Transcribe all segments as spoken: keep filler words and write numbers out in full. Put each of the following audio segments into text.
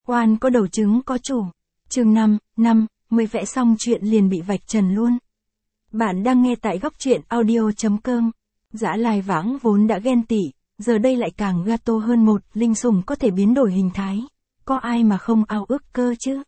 Oan có đầu trứng có chủ. Chương năm, năm, mười vẽ xong chuyện liền bị vạch trần luôn. Bạn đang nghe tại góc truyện audio chấm com. Dã Lai Vãng vốn đã ghen tị, giờ đây lại càng gato hơn một, linh sủng có thể biến đổi hình thái. Có ai mà không ao ước cơ chứ?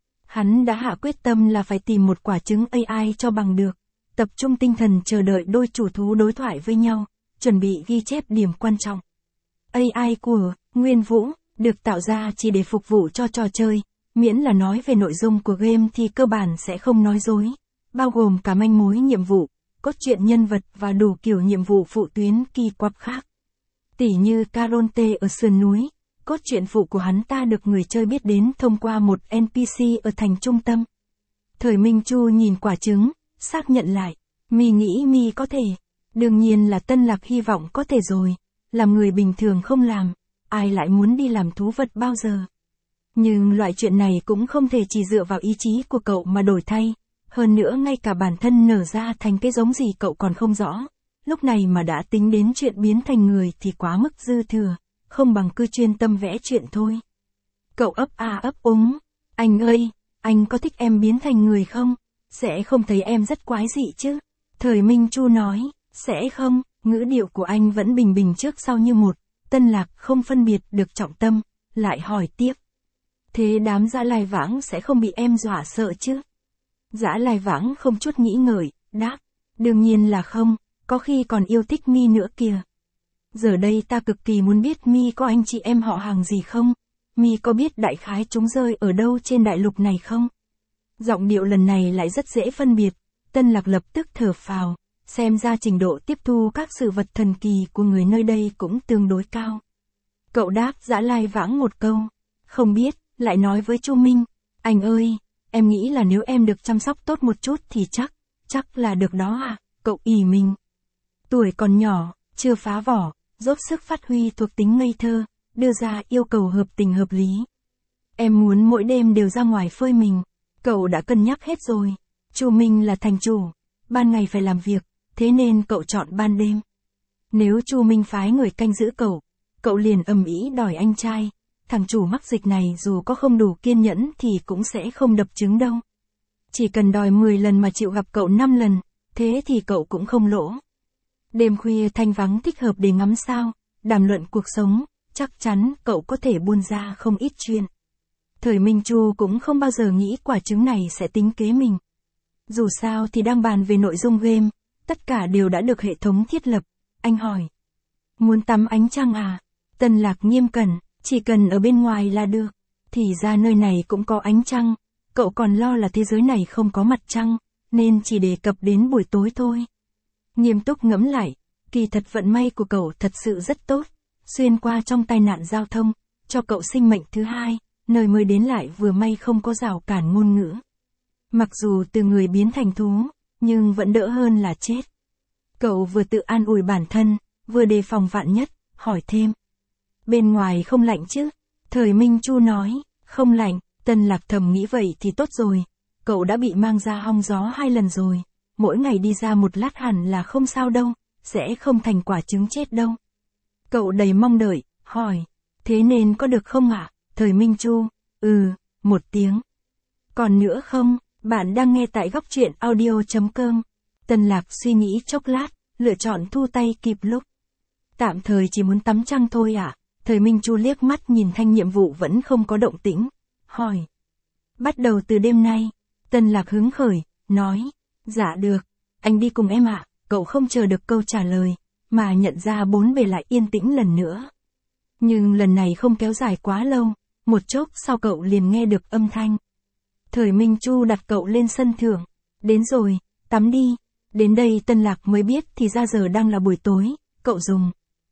Hắn đã hạ quyết tâm là phải tìm một quả trứng a i cho bằng được. Tập trung tinh thần chờ đợi đôi chủ thú đối thoại với nhau, chuẩn bị ghi chép điểm quan trọng. a i của Nguyên Vũ được tạo ra chỉ để phục vụ cho trò chơi, miễn là nói về nội dung của game thì cơ bản sẽ không nói dối, bao gồm cả manh mối nhiệm vụ, cốt truyện nhân vật và đủ kiểu nhiệm vụ phụ tuyến kỳ quặc khác. Tỉ như Caronte ở sườn núi, cốt truyện phụ của hắn ta được người chơi biết đến thông qua một en pê xê ở thành trung tâm. Thời Minh Chu nhìn quả trứng, xác nhận lại, mi nghĩ mi có thể. Đương nhiên là Tân Lạc hy vọng có thể rồi, làm người bình thường không làm, ai lại muốn đi làm thú vật bao giờ. Nhưng loại chuyện này cũng không thể chỉ dựa vào ý chí của cậu mà đổi thay, hơn nữa ngay cả bản thân nở ra thành cái giống gì cậu còn không rõ. Lúc này mà đã tính đến chuyện biến thành người thì quá mức dư thừa, không bằng cứ chuyên tâm vẽ chuyện thôi. Cậu ấp a ấp úng, anh ơi, anh có thích em biến thành người không? Sẽ không thấy em rất quái dị chứ? Thời Minh Chu nói, sẽ không, ngữ điệu của anh vẫn bình bình trước sau như một. Tân Lạc không phân biệt được trọng tâm, lại hỏi tiếp. Thế đám Dã Lai Vãng sẽ không bị em dọa sợ chứ? Dã Lai Vãng không chút nghĩ ngợi, đáp. Đương nhiên là không, có khi còn yêu thích mi nữa kìa. Giờ đây ta cực kỳ muốn biết mi có anh chị em họ hàng gì không? Mi có biết đại khái chúng rơi ở đâu trên đại lục này không? Giọng điệu lần này lại rất dễ phân biệt. Tân Lạc lập tức thở phào, xem ra trình độ tiếp thu các sự vật thần kỳ của người nơi đây cũng tương đối cao. Cậu đáp Dã Lai Vãng một câu, không biết, lại nói với Chu Minh, anh ơi, em nghĩ là nếu em được chăm sóc tốt một chút thì chắc, chắc là được đó à, cậu ỷ mình. Tuổi còn nhỏ, chưa phá vỏ, dốc sức phát huy thuộc tính ngây thơ, đưa ra yêu cầu hợp tình hợp lý. Em muốn mỗi đêm đều ra ngoài phơi mình, cậu đã cân nhắc hết rồi. Chu Minh là thành chủ, ban ngày phải làm việc, thế nên cậu chọn ban đêm. Nếu Chu Minh phái người canh giữ cậu, cậu liền ầm ĩ đòi anh trai, thằng chủ mắc dịch này dù có không đủ kiên nhẫn thì cũng sẽ không đập trứng đâu. Chỉ cần đòi mười lần mà chịu gặp cậu năm lần, thế thì cậu cũng không lỗ. Đêm khuya thanh vắng thích hợp để ngắm sao, đàm luận cuộc sống, chắc chắn cậu có thể buôn ra không ít chuyện. Thời Minh Chu cũng không bao giờ nghĩ quả trứng này sẽ tính kế mình. Dù sao thì đang bàn về nội dung game, tất cả đều đã được hệ thống thiết lập. Anh hỏi. Muốn tắm ánh trăng à? Tân Lạc nghiêm cẩn, chỉ cần ở bên ngoài là được. Thì ra nơi này cũng có ánh trăng, cậu còn lo là thế giới này không có mặt trăng, nên chỉ đề cập đến buổi tối thôi. Nghiêm túc ngẫm lại, kỳ thật vận may của cậu thật sự rất tốt. Xuyên qua trong tai nạn giao thông, cho cậu sinh mệnh thứ hai, nơi mới đến lại vừa may không có rào cản ngôn ngữ. Mặc dù từ người biến thành thú, nhưng vẫn đỡ hơn là chết. Cậu vừa tự an ủi bản thân, vừa đề phòng vạn nhất, hỏi thêm. Bên ngoài không lạnh chứ? Thời Minh Chu nói, không lạnh. Tân Lạc thầm nghĩ vậy thì tốt rồi. Cậu đã bị mang ra hong gió hai lần rồi. Mỗi ngày đi ra một lát hẳn là không sao đâu, sẽ không thành quả trứng chết đâu. Cậu đầy mong đợi, hỏi. Thế nên có được không ạ? Thời Minh Chu, ừ, một tiếng. Còn nữa không? Bạn đang nghe tại góc truyện audio chấm com. Tân Lạc suy nghĩ chốc lát, lựa chọn thu tay kịp lúc. Tạm thời chỉ muốn tắm trăng thôi ạ. À? Thời Minh Chu liếc mắt nhìn thanh nhiệm vụ vẫn không có động tĩnh. Hỏi. Bắt đầu từ đêm nay. Tân Lạc hứng khởi, nói. Dạ được, anh đi cùng em ạ. À? Cậu không chờ được câu trả lời, mà nhận ra bốn bề lại yên tĩnh lần nữa. Nhưng lần này không kéo dài quá lâu, một chốc sau cậu liền nghe được âm thanh. Thời Minh Chu đặt cậu lên sân thượng. Đến rồi, tắm đi. Đến đây Tân Lạc mới biết thì ra giờ đang là buổi tối, cậu dùng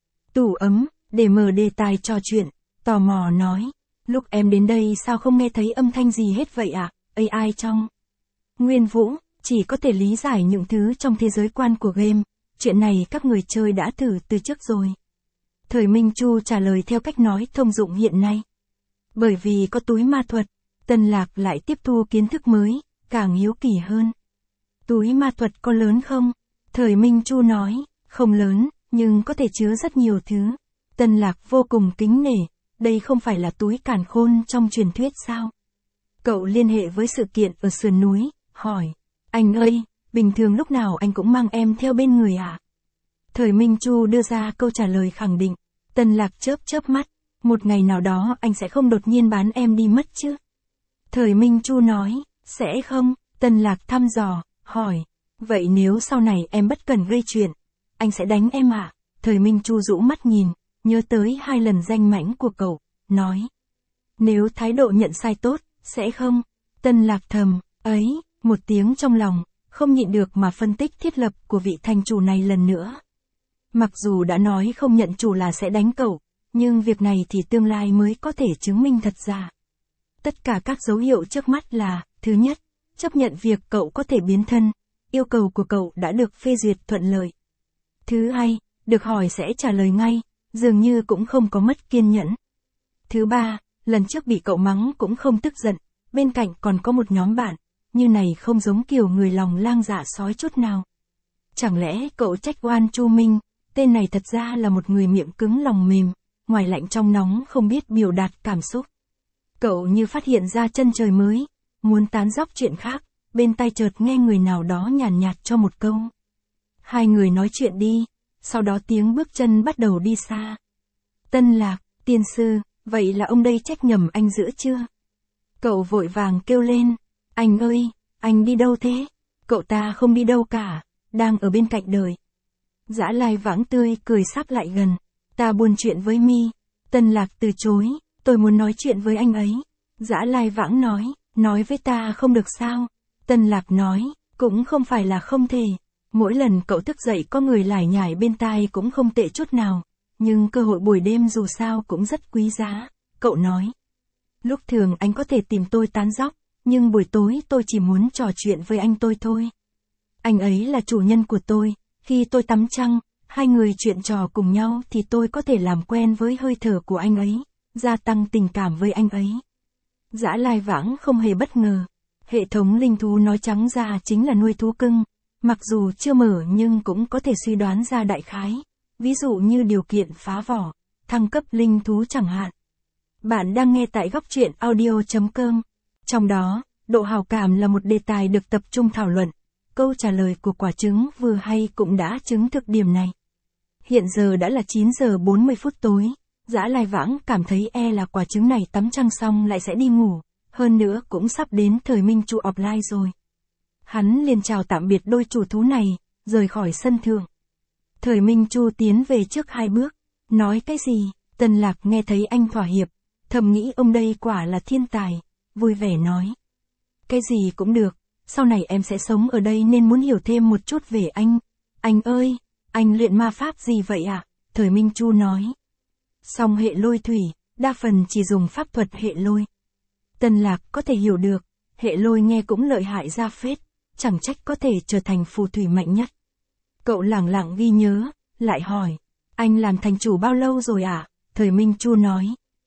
tủ ấm, để mở đề tài trò chuyện, tò mò nói. Lúc em đến đây sao không nghe thấy âm thanh gì hết vậy ạ? À? a i trong Nguyên Vũ, chỉ có thể lý giải những thứ trong thế giới quan của game, chuyện này các người chơi đã thử từ trước rồi. Thời Minh Chu trả lời theo cách nói thông dụng hiện nay. Bởi vì có túi ma thuật, Tân Lạc lại tiếp thu kiến thức mới, càng hiếu kỳ hơn. Túi ma thuật có lớn không? Thời Minh Chu nói, không lớn, nhưng có thể chứa rất nhiều thứ. Tân Lạc vô cùng kính nể, đây không phải là túi càn khôn trong truyền thuyết sao? Cậu liên hệ với sự kiện ở sườn núi, hỏi, anh ơi, bình thường lúc nào anh cũng mang em theo bên người à? Thời Minh Chu đưa ra câu trả lời khẳng định. Tân Lạc chớp chớp mắt, một ngày nào đó anh sẽ không đột nhiên bán em đi mất chứ? Thời Minh Chu nói, sẽ không. Tân Lạc thăm dò, hỏi, vậy nếu sau này em bất cần gây chuyện, anh sẽ đánh em à? Thời Minh Chu rũ mắt nhìn, nhớ tới hai lần danh mãnh của cậu, nói, nếu thái độ nhận sai tốt, sẽ không. Tân Lạc thầm, ấy, một tiếng trong lòng, không nhịn được mà phân tích thiết lập của vị thành chủ này lần nữa. Mặc dù đã nói không nhận chủ là sẽ đánh cậu, nhưng việc này thì tương lai mới có thể chứng minh thật ra. Tất cả các dấu hiệu trước mắt là, thứ nhất, chấp nhận việc cậu có thể biến thân, yêu cầu của cậu đã được phê duyệt thuận lợi. Thứ hai, được hỏi sẽ trả lời ngay, dường như cũng không có mất kiên nhẫn. Thứ ba, lần trước bị cậu mắng cũng không tức giận, bên cạnh còn có một nhóm bạn, như này không giống kiểu người lòng lang dạ sói chút nào. Chẳng lẽ cậu trách oan Chu Minh, tên này thật ra là một người miệng cứng lòng mềm, ngoài lạnh trong nóng không biết biểu đạt cảm xúc. Cậu như phát hiện ra chân trời mới, muốn tán dóc chuyện khác, bên tai chợt nghe người nào đó nhàn nhạt, nhạt cho một câu. Hai người nói chuyện đi, sau đó tiếng bước chân bắt đầu đi xa. Tân Lạc, tiên sư, vậy là ông đây trách nhầm anh giữa chưa? Cậu vội vàng kêu lên, anh ơi, anh đi đâu thế? Cậu ta không đi đâu cả, đang ở bên cạnh đời. Dã Lai Vãng tươi cười sắp lại gần, ta buôn chuyện với mi. Tân Lạc từ chối, tôi muốn nói chuyện với anh ấy. Dã Lai Vãng nói, nói với ta không được sao? Tân Lạc nói, cũng không phải là không thể. Mỗi lần cậu thức dậy có người lải nhải bên tai cũng không tệ chút nào, nhưng cơ hội buổi đêm dù sao cũng rất quý giá. Cậu nói, lúc thường anh có thể tìm tôi tán dóc, nhưng buổi tối tôi chỉ muốn trò chuyện với anh tôi thôi. Anh ấy là chủ nhân của tôi, khi tôi tắm trăng, hai người chuyện trò cùng nhau thì tôi có thể làm quen với hơi thở của anh ấy, gia tăng tình cảm với anh ấy. Dã Lai Vãng không hề bất ngờ. Hệ thống linh thú nói trắng ra chính là nuôi thú cưng. Mặc dù chưa mở nhưng cũng có thể suy đoán ra đại khái. Ví dụ như điều kiện phá vỏ, thăng cấp linh thú chẳng hạn. Bạn đang nghe tại góc truyện audio chấm com. Trong đó, độ hào cảm là một đề tài được tập trung thảo luận. Câu trả lời của quả trứng vừa hay cũng đã chứng thực điểm này. Hiện giờ đã là chín giờ bốn mươi phút tối. Dã Lai Vãng cảm thấy e là quả trứng này tắm trăng xong lại sẽ đi ngủ. Hơn nữa cũng sắp đến thời Minh Chu offline rồi. Hắn liền chào tạm biệt đôi chủ thú này, rời khỏi sân thượng. Thời Minh Chu tiến về trước hai bước. Nói cái gì? Tân Lạc nghe thấy anh thỏa hiệp. Thầm nghĩ ông đây quả là thiên tài. Vui vẻ nói. Cái gì cũng được. Sau này em sẽ sống ở đây nên muốn hiểu thêm một chút về anh. Anh ơi, anh luyện ma pháp gì vậy ạ? À? Thời Minh Chu nói. Song hệ lôi thủy, đa phần chỉ dùng pháp thuật hệ lôi. Tân Lạc có thể hiểu được, hệ lôi nghe cũng lợi hại ra phết, chẳng trách có thể trở thành phù thủy mạnh nhất. Cậu lẳng lặng ghi nhớ, lại hỏi, anh làm thành chủ bao lâu rồi ạ? À? Thời Minh Chu nói.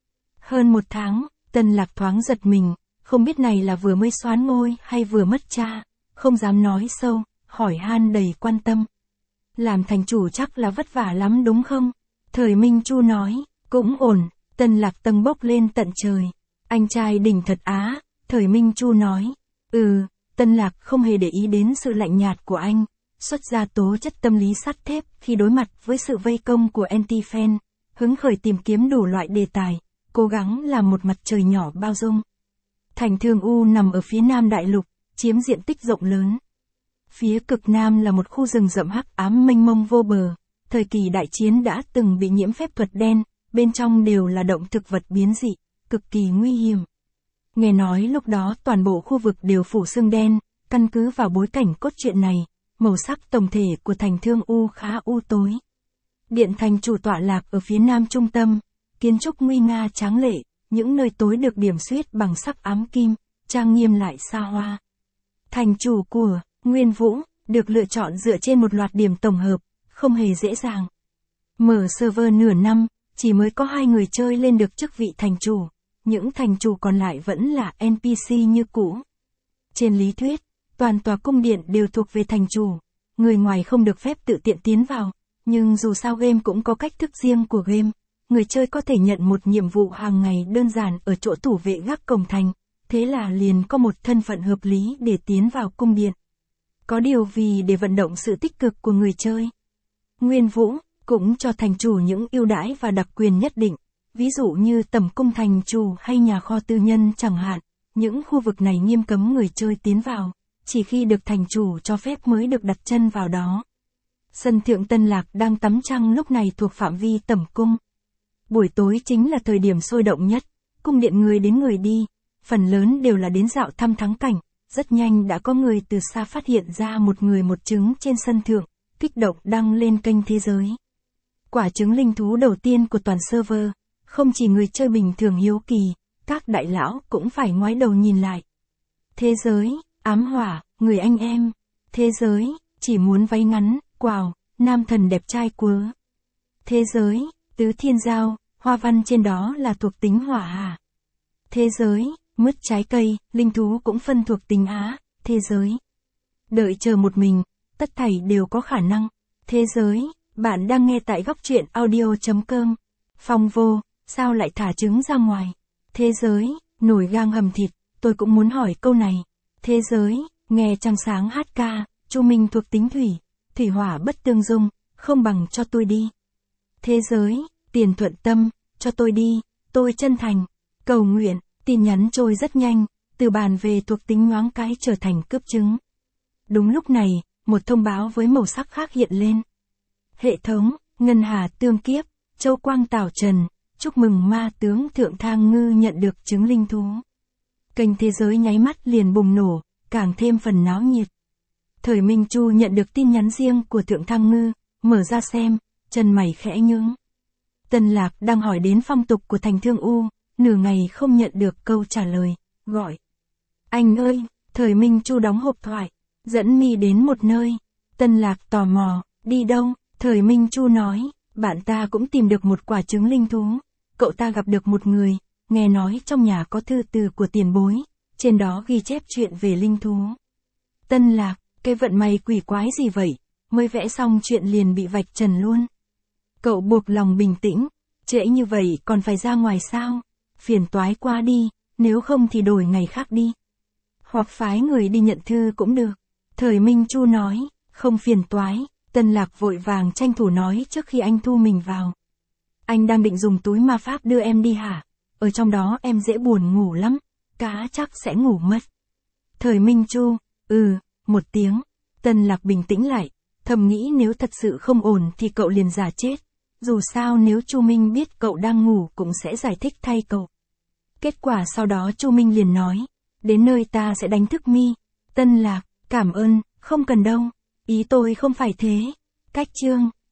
Hơn một tháng. Tân Lạc thoáng giật mình, không biết này là vừa mới soán ngôi hay vừa mất cha, không dám nói sâu, hỏi han đầy quan tâm. Làm thành chủ chắc là vất vả lắm đúng không? Thời Minh Chu nói, cũng ổn. Tân Lạc tầng bốc lên tận trời. Anh trai đỉnh thật á, Thời Minh Chu nói. Ừ, Tân Lạc không hề để ý đến sự lạnh nhạt của anh, xuất ra tố chất tâm lý sắt thép khi đối mặt với sự vây công của anti-fan, hứng khởi tìm kiếm đủ loại đề tài, cố gắng làm một mặt trời nhỏ bao dung. Thành Thương U nằm ở phía nam đại lục, chiếm diện tích rộng lớn. Phía cực nam là một khu rừng rậm hắc ám mênh mông vô bờ, thời kỳ đại chiến đã từng bị nhiễm phép thuật đen, bên trong đều là động thực vật biến dị, cực kỳ nguy hiểm. Nghe nói lúc đó toàn bộ khu vực đều phủ sương đen, căn cứ vào bối cảnh cốt truyện này, màu sắc tổng thể của Thành Thương U khá u tối. Điện thành chủ tọa lạc ở phía nam trung tâm, kiến trúc nguy nga tráng lệ, những nơi tối được điểm xuyết bằng sắc ám kim, trang nghiêm lại xa hoa. Thành chủ của Nguyên Vũ được lựa chọn dựa trên một loạt điểm tổng hợp, không hề dễ dàng. Mở server nửa năm, chỉ mới có hai người chơi lên được chức vị thành chủ, những thành chủ còn lại vẫn là en pê xê như cũ. Trên lý thuyết, toàn tòa cung điện đều thuộc về thành chủ, người ngoài không được phép tự tiện tiến vào, nhưng dù sao game cũng có cách thức riêng của game, người chơi có thể nhận một nhiệm vụ hàng ngày đơn giản ở chỗ thủ vệ gác cổng thành, thế là liền có một thân phận hợp lý để tiến vào cung điện. Có điều vì để vận động sự tích cực của người chơi, Nguyên Vũ cũng cho thành chủ những ưu đãi và đặc quyền nhất định, ví dụ như tẩm cung thành chủ hay nhà kho tư nhân chẳng hạn. Những khu vực này nghiêm cấm người chơi tiến vào, chỉ khi được thành chủ cho phép mới được đặt chân vào đó. Sân thượng Tân Lạc đang tắm trăng lúc này thuộc phạm vi tẩm cung. Buổi tối chính là thời điểm sôi động nhất, cung điện người đến người đi, phần lớn đều là đến dạo thăm thắng cảnh, rất nhanh đã có người từ xa phát hiện ra một người một trứng trên sân thượng, kích động đăng lên kênh thế giới. Quả trứng linh thú đầu tiên của toàn server, không chỉ người chơi bình thường hiếu kỳ, các đại lão cũng phải ngoái đầu nhìn lại. Thế giới, ám hỏa, người anh em. Thế giới, chỉ muốn váy ngắn, quào, nam thần đẹp trai quớ. Thế giới, tứ thiên giao, hoa văn trên đó là thuộc tính hỏa à. Thế giới, mứt trái cây, linh thú cũng phân thuộc tính á. Thế giới, đợi chờ một mình, tất thảy đều có khả năng. Thế giới, bạn đang nghe tại góc truyện audio chấm com. Phong vô, sao lại thả trứng ra ngoài? Thế giới, nổi gang hầm thịt, tôi cũng muốn hỏi câu này. Thế giới, nghe trăng sáng hát ca, Chu Minh thuộc tính thủy, thủy hỏa bất tương dung, không bằng cho tôi đi. Thế giới, tiền thuận tâm, cho tôi đi, tôi chân thành. Cầu nguyện, tin nhắn trôi rất nhanh, từ bàn về thuộc tính nhoáng cái trở thành cướp trứng. Đúng lúc này, một thông báo với màu sắc khác hiện lên. Hệ thống, Ngân Hà tương kiếp, Châu Quang Tảo Trần, chúc mừng ma tướng Thượng Thang Ngư nhận được trứng linh thú. Kênh thế giới nháy mắt liền bùng nổ, càng thêm phần náo nhiệt. Thời Minh Chu nhận được tin nhắn riêng của Thượng Thang Ngư, mở ra xem, chân mày khẽ nhướng. Tân Lạc đang hỏi đến phong tục của thành Thương U, nửa ngày không nhận được câu trả lời, gọi. Anh ơi, Thời Minh Chu đóng hộp thoại, dẫn mi đến một nơi. Tân Lạc tò mò, đi đâu? Thời Minh Chu nói, bạn ta cũng tìm được một quả trứng linh thú. Cậu ta gặp được một người, nghe nói trong nhà có thư từ của tiền bối, trên đó ghi chép chuyện về linh thú. Tân Lạc, cái vận may quỷ quái gì vậy, mới vẽ xong chuyện liền bị vạch trần luôn. Cậu buộc lòng bình tĩnh, trễ như vậy còn phải ra ngoài sao? Phiền toái quá đi, nếu không thì đổi ngày khác đi. Hoặc phái người đi nhận thư cũng được. Thời Minh Chu nói, không phiền toái. Tân Lạc vội vàng tranh thủ nói trước khi anh thu mình vào. Anh đang định dùng túi ma pháp đưa em đi hả? Ở trong đó em dễ buồn ngủ lắm, cá chắc sẽ ngủ mất. Thời Minh Chu, ừ, một tiếng. Tân Lạc bình tĩnh lại, thầm nghĩ nếu thật sự không ổn thì cậu liền giả chết. Dù sao nếu Chu Minh biết cậu đang ngủ cũng sẽ giải thích thay cậu. Kết quả sau đó Chu Minh liền nói, đến nơi ta sẽ đánh thức mi. Tân Lạc, cảm ơn, không cần đâu. Ý tôi không phải thế. Cách chương.